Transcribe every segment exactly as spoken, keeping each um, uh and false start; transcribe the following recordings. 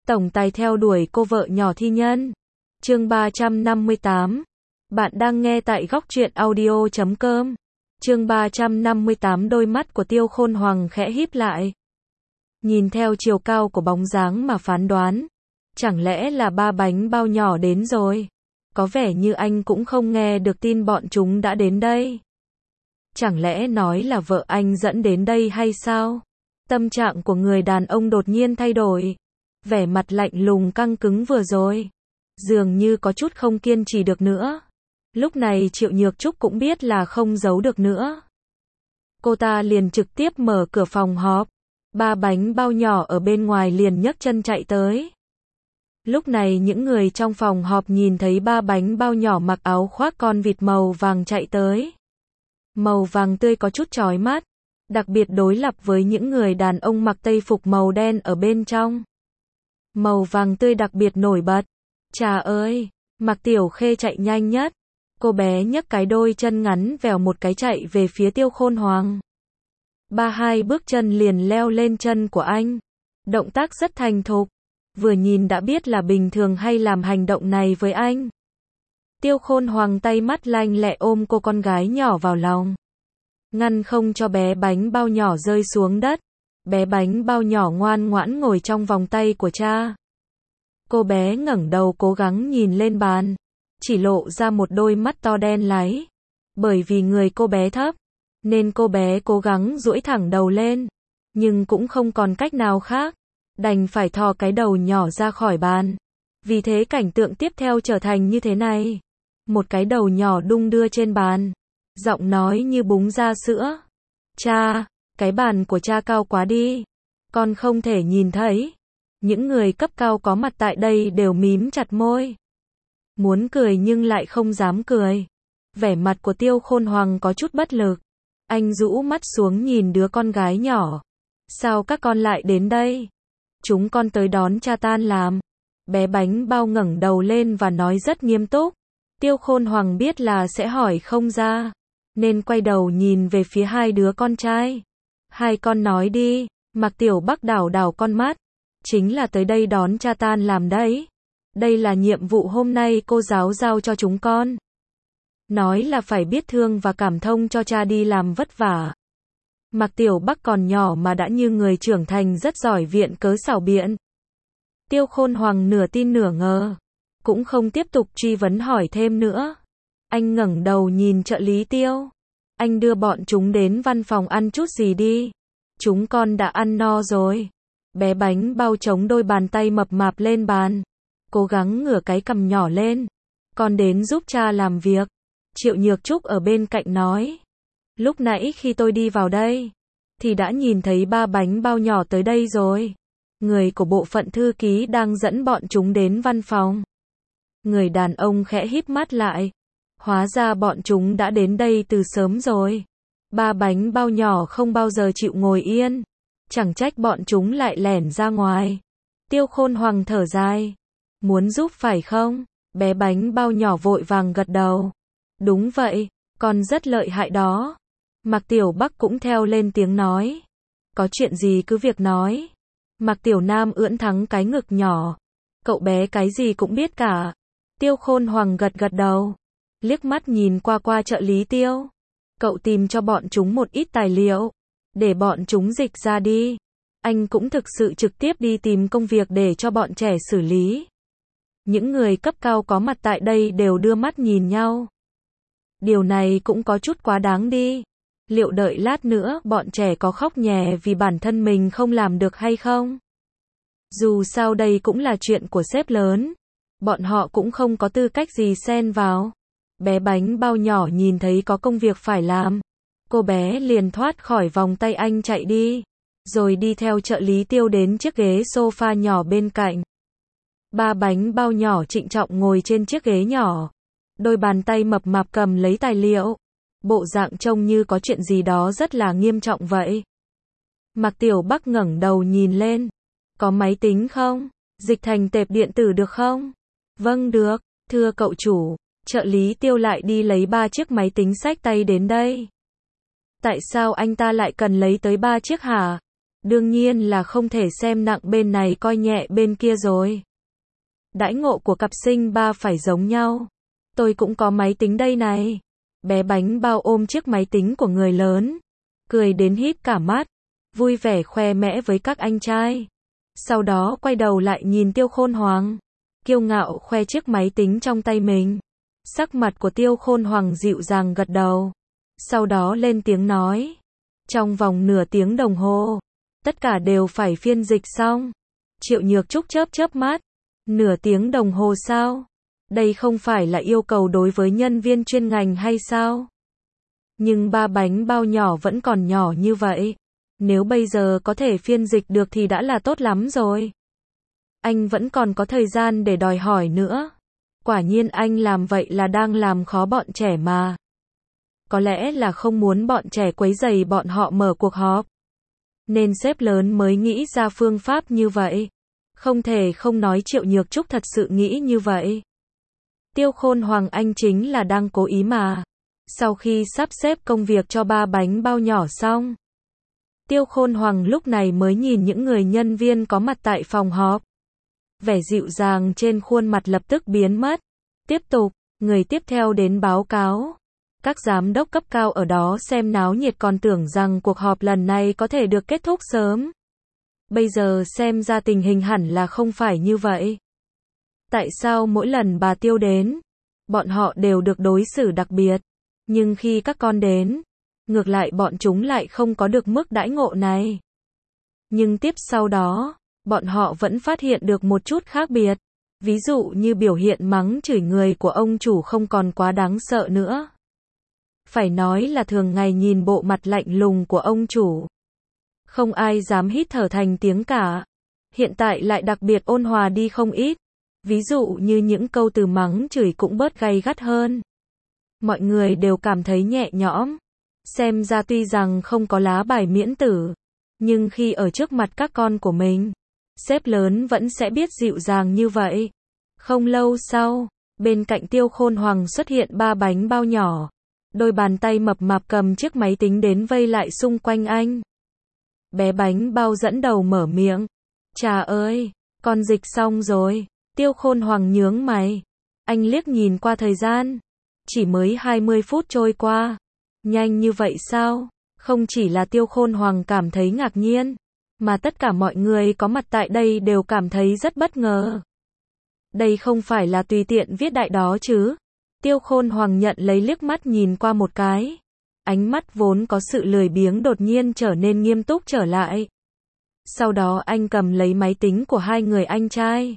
tổng tài theo đuổi cô vợ nhỏ thi nhân. Chương ba trăm năm mươi tám. Bạn đang nghe tại góc truyện audio chấm com. Chương ba trăm năm mươi tám. Đôi mắt của Tiêu Khôn Hoàng khẽ híp lại. Nhìn theo chiều cao của bóng dáng mà phán đoán, chẳng lẽ là ba bánh bao nhỏ đến rồi? Có vẻ như anh cũng không nghe được tin bọn chúng đã đến đây. Chẳng lẽ nói là vợ anh dẫn đến đây hay sao? Tâm trạng của người đàn ông đột nhiên thay đổi. Vẻ mặt lạnh lùng căng cứng vừa rồi, dường như có chút không kiên trì được nữa. Lúc này Triệu Nhược Trúc cũng biết là không giấu được nữa. Cô ta liền trực tiếp mở cửa phòng họp. Ba bánh bao nhỏ ở bên ngoài liền nhấc chân chạy tới. Lúc này những người trong phòng họp nhìn thấy ba bánh bao nhỏ mặc áo khoác con vịt màu vàng chạy tới. Màu vàng tươi có chút chói mắt, đặc biệt đối lập với những người đàn ông mặc tây phục màu đen ở bên trong. Màu vàng tươi đặc biệt nổi bật. Chà ơi, Mạc Tiểu Khê chạy nhanh nhất. Cô bé nhấc cái đôi chân ngắn vèo một cái chạy về phía Tiêu Khôn Hoàng. Ba hai bước chân liền leo lên chân của anh. Động tác rất thành thục. Vừa nhìn đã biết là bình thường hay làm hành động này với anh. Tiêu Khôn Hoàng tay mắt lanh lẹ ôm cô con gái nhỏ vào lòng, ngăn không cho bé bánh bao nhỏ rơi xuống đất. Bé bánh bao nhỏ ngoan ngoãn ngồi trong vòng tay của cha. Cô bé ngẩng đầu cố gắng nhìn lên bàn, chỉ lộ ra một đôi mắt to đen láy. Bởi vì người cô bé thấp, nên cô bé cố gắng duỗi thẳng đầu lên, nhưng cũng không còn cách nào khác, đành phải thò cái đầu nhỏ ra khỏi bàn. Vì thế cảnh tượng tiếp theo trở thành như thế này. Một cái đầu nhỏ đung đưa trên bàn, giọng nói như búng ra sữa. Cha, cái bàn của cha cao quá đi, con không thể nhìn thấy. Những người cấp cao có mặt tại đây đều mím chặt môi, muốn cười nhưng lại không dám cười. Vẻ mặt của Tiêu Khôn Hoàng có chút bất lực. Anh rũ mắt xuống nhìn đứa con gái nhỏ. Sao các con lại đến đây? Chúng con tới đón cha tan làm. Bé bánh bao ngẩng đầu lên và nói rất nghiêm túc. Tiêu Khôn Hoàng biết là sẽ hỏi không ra, nên quay đầu nhìn về phía hai đứa con trai. Hai con nói đi. Mạc Tiểu Bắc đảo đảo con mắt. Chính là tới đây đón cha tan làm đấy. Đây là nhiệm vụ hôm nay cô giáo giao cho chúng con. Nói là phải biết thương và cảm thông cho cha đi làm vất vả. Mạc Tiểu Bắc còn nhỏ mà đã như người trưởng thành rất giỏi viện cớ xảo biện. Tiêu Khôn Hoàng nửa tin nửa ngờ, cũng không tiếp tục truy vấn hỏi thêm nữa. Anh ngẩng đầu nhìn trợ lý Tiêu. Anh đưa bọn chúng đến văn phòng ăn chút gì đi. Chúng con đã ăn no rồi. Bé bánh bao chống đôi bàn tay mập mạp lên bàn, cố gắng ngửa cái cằm nhỏ lên. Con đến giúp cha làm việc. Triệu Nhược Trúc ở bên cạnh nói. Lúc nãy khi tôi đi vào đây, thì đã nhìn thấy ba bánh bao nhỏ tới đây rồi. Người của bộ phận thư ký đang dẫn bọn chúng đến văn phòng. Người đàn ông khẽ híp mắt lại. Hóa ra bọn chúng đã đến đây từ sớm rồi. Ba bánh bao nhỏ không bao giờ chịu ngồi yên. Chẳng trách bọn chúng lại lẻn ra ngoài. Tiêu Khôn Hoàng thở dài. Muốn giúp phải không? Bé bánh bao nhỏ vội vàng gật đầu. Đúng vậy, con rất lợi hại đó. Mạc Tiểu Bắc cũng theo lên tiếng nói. Có chuyện gì cứ việc nói. Mạc Tiểu Nam ưỡn thắng cái ngực nhỏ. Cậu bé cái gì cũng biết cả. Tiêu Khôn Hoàng gật gật đầu, liếc mắt nhìn qua qua trợ lý Tiêu. Cậu tìm cho bọn chúng một ít tài liệu, để bọn chúng dịch ra đi. Anh cũng thực sự trực tiếp đi tìm công việc để cho bọn trẻ xử lý. Những người cấp cao có mặt tại đây đều đưa mắt nhìn nhau. Điều này cũng có chút quá đáng đi. Liệu đợi lát nữa bọn trẻ có khóc nhè vì bản thân mình không làm được hay không? Dù sao đây cũng là chuyện của sếp lớn. Bọn họ cũng không có tư cách gì xen vào. Bé bánh bao nhỏ nhìn thấy có công việc phải làm. Cô bé liền thoát khỏi vòng tay anh chạy đi. Rồi đi theo trợ lý Tiêu đến chiếc ghế sofa nhỏ bên cạnh. Ba bánh bao nhỏ trịnh trọng ngồi trên chiếc ghế nhỏ. Đôi bàn tay mập mạp cầm lấy tài liệu. Bộ dạng trông như có chuyện gì đó rất là nghiêm trọng vậy. Mạc Tiểu Bắc ngẩng đầu nhìn lên. Có máy tính không? Dịch thành tệp điện tử được không? Vâng được, thưa cậu chủ. Trợ lý Tiêu lại đi lấy ba chiếc máy tính xách tay đến đây. Tại sao anh ta lại cần lấy tới ba chiếc hả? Đương nhiên là không thể xem nặng bên này coi nhẹ bên kia rồi. Đãi ngộ của cặp sinh ba phải giống nhau. Tôi cũng có máy tính đây này. Bé bánh bao ôm chiếc máy tính của người lớn, cười đến híp cả mắt, vui vẻ khoe mẽ với các anh trai. Sau đó quay đầu lại nhìn Tiêu Khôn Hoàng, kiêu ngạo khoe chiếc máy tính trong tay mình. Sắc mặt của Tiêu Khôn Hoàng dịu dàng gật đầu. Sau đó lên tiếng nói. Trong vòng nửa tiếng đồng hồ, tất cả đều phải phiên dịch xong. Triệu Nhược Trúc chớp chớp mắt. Nửa tiếng đồng hồ sao? Đây không phải là yêu cầu đối với nhân viên chuyên ngành hay sao? Nhưng ba bánh bao nhỏ vẫn còn nhỏ như vậy. Nếu bây giờ có thể phiên dịch được thì đã là tốt lắm rồi. Anh vẫn còn có thời gian để đòi hỏi nữa. Quả nhiên anh làm vậy là đang làm khó bọn trẻ mà. Có lẽ là không muốn bọn trẻ quấy rầy bọn họ mở cuộc họp. Nên sếp lớn mới nghĩ ra phương pháp như vậy. Không thể không nói Triệu Nhược Trúc thật sự nghĩ như vậy. Tiêu Khôn Hoàng anh chính là đang cố ý mà. Sau khi sắp xếp công việc cho ba bánh bao nhỏ xong, Tiêu Khôn Hoàng lúc này mới nhìn những người nhân viên có mặt tại phòng họp. Vẻ dịu dàng trên khuôn mặt lập tức biến mất. Tiếp tục, người tiếp theo đến báo cáo. Các giám đốc cấp cao ở đó xem náo nhiệt còn tưởng rằng cuộc họp lần này có thể được kết thúc sớm. Bây giờ xem ra tình hình hẳn là không phải như vậy. Tại sao mỗi lần bà Tiêu đến, bọn họ đều được đối xử đặc biệt, nhưng khi các con đến, ngược lại bọn chúng lại không có được mức đãi ngộ này. Nhưng tiếp sau đó, bọn họ vẫn phát hiện được một chút khác biệt. Ví dụ như biểu hiện mắng chửi người của ông chủ không còn quá đáng sợ nữa. Phải nói là thường ngày nhìn bộ mặt lạnh lùng của ông chủ, không ai dám hít thở thành tiếng cả. Hiện tại lại đặc biệt ôn hòa đi không ít. Ví dụ như những câu từ mắng chửi cũng bớt gay gắt hơn. Mọi người đều cảm thấy nhẹ nhõm. Xem ra tuy rằng không có lá bài miễn tử, nhưng khi ở trước mặt các con của mình, sếp lớn vẫn sẽ biết dịu dàng như vậy. Không lâu sau, bên cạnh Tiêu Khôn Hoàng xuất hiện ba bánh bao nhỏ. Đôi bàn tay mập mạp cầm chiếc máy tính đến vây lại xung quanh anh. Bé bánh bao dẫn đầu mở miệng. Chà ơi, con dịch xong rồi. Tiêu Khôn Hoàng nhướng mày. Anh liếc nhìn qua thời gian. Chỉ mới hai mươi phút trôi qua. Nhanh như vậy sao? Không chỉ là Tiêu Khôn Hoàng cảm thấy ngạc nhiên, mà tất cả mọi người có mặt tại đây đều cảm thấy rất bất ngờ. Đây không phải là tùy tiện viết đại đó chứ? Tiêu Khôn Hoàng nhận lấy liếc mắt nhìn qua một cái. Ánh mắt vốn có sự lười biếng đột nhiên trở nên nghiêm túc trở lại. Sau đó anh cầm lấy máy tính của hai người anh trai.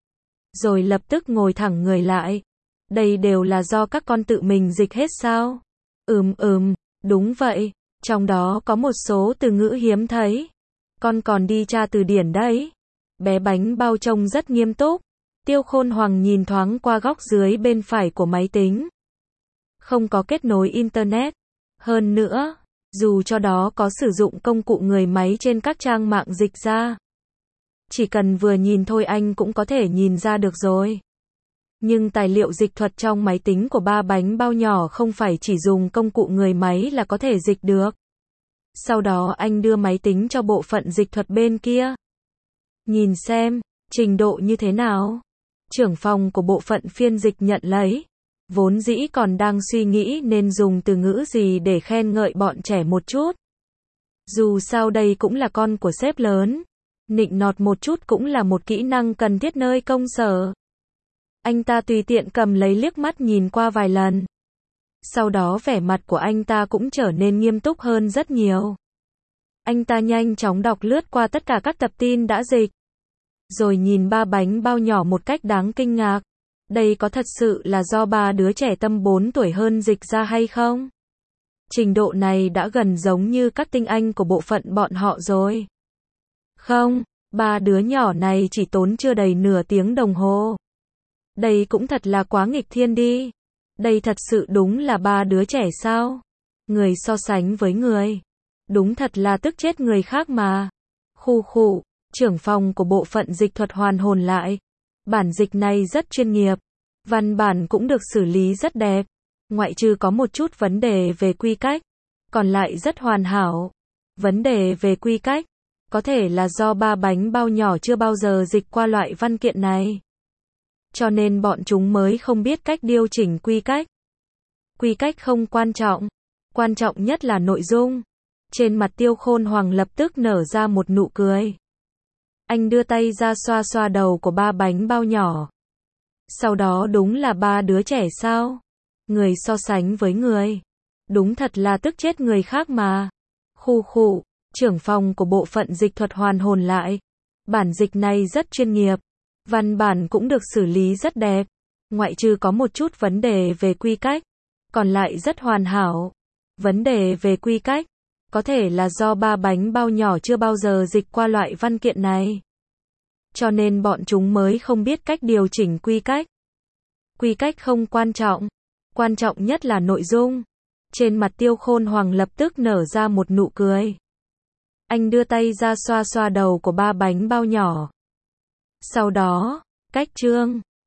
Rồi lập tức ngồi thẳng người lại. Đây đều là do các con tự mình dịch hết sao? Ừm ừm, đúng vậy. Trong đó có một số từ ngữ hiếm thấy. Con còn đi tra từ điển đấy. Bé bánh bao trông rất nghiêm túc. Tiêu Khôn Hoàng nhìn thoáng qua góc dưới bên phải của máy tính. Không có kết nối Internet. Hơn nữa, dù cho đó có sử dụng công cụ người máy trên các trang mạng dịch ra, chỉ cần vừa nhìn thôi anh cũng có thể nhìn ra được rồi. Nhưng tài liệu dịch thuật trong máy tính của ba bánh bao nhỏ không phải chỉ dùng công cụ người máy là có thể dịch được. Sau đó anh đưa máy tính cho bộ phận dịch thuật bên kia. Nhìn xem, trình độ như thế nào? Trưởng phòng của bộ phận phiên dịch nhận lấy. Vốn dĩ còn đang suy nghĩ nên dùng từ ngữ gì để khen ngợi bọn trẻ một chút. Dù sao đây cũng là con của sếp lớn. Nịnh nọt một chút cũng là một kỹ năng cần thiết nơi công sở. Anh ta tùy tiện cầm lấy liếc mắt nhìn qua vài lần. Sau đó vẻ mặt của anh ta cũng trở nên nghiêm túc hơn rất nhiều. Anh ta nhanh chóng đọc lướt qua tất cả các tập tin đã dịch. Rồi nhìn ba bánh bao nhỏ một cách đáng kinh ngạc. Đây có thật sự là do ba đứa trẻ tầm bốn tuổi hơn dịch ra hay không? Trình độ này đã gần giống như các tinh anh của bộ phận bọn họ rồi. Không, ba đứa nhỏ này chỉ tốn chưa đầy nửa tiếng đồng hồ. Đây cũng thật là quá nghịch thiên đi. Đây thật sự đúng là ba đứa trẻ sao? Người so sánh với người. Đúng thật là tức chết người khác mà. Khu khụ, trưởng phòng của bộ phận dịch thuật hoàn hồn lại. Bản dịch này rất chuyên nghiệp. Văn bản cũng được xử lý rất đẹp. Ngoại trừ có một chút vấn đề về quy cách. Còn lại rất hoàn hảo. Vấn đề về quy cách. Có thể là do ba bánh bao nhỏ chưa bao giờ dịch qua loại văn kiện này. Cho nên bọn chúng mới không biết cách điều chỉnh quy cách. Quy cách không quan trọng. Quan trọng nhất là nội dung. Trên mặt Tiêu Khôn Hoàng lập tức nở ra một nụ cười. Anh đưa tay ra xoa xoa đầu của ba bánh bao nhỏ. Sau đó đúng là ba đứa trẻ sao? Người so sánh với người. Đúng thật là tức chết người khác mà. Khu khụ, trưởng phòng của bộ phận dịch thuật hoàn hồn lại. Bản dịch này rất chuyên nghiệp. Văn bản cũng được xử lý rất đẹp. Ngoại trừ có một chút vấn đề về quy cách. Còn lại rất hoàn hảo. Vấn đề về quy cách. Có thể là do ba bánh bao nhỏ chưa bao giờ dịch qua loại văn kiện này. Cho nên bọn chúng mới không biết cách điều chỉnh quy cách. Quy cách không quan trọng. Quan trọng nhất là nội dung. Trên mặt Tiêu Khôn Hoàng lập tức nở ra một nụ cười. Anh đưa tay ra xoa xoa đầu của ba bánh bao nhỏ. Sau đó, cách chương.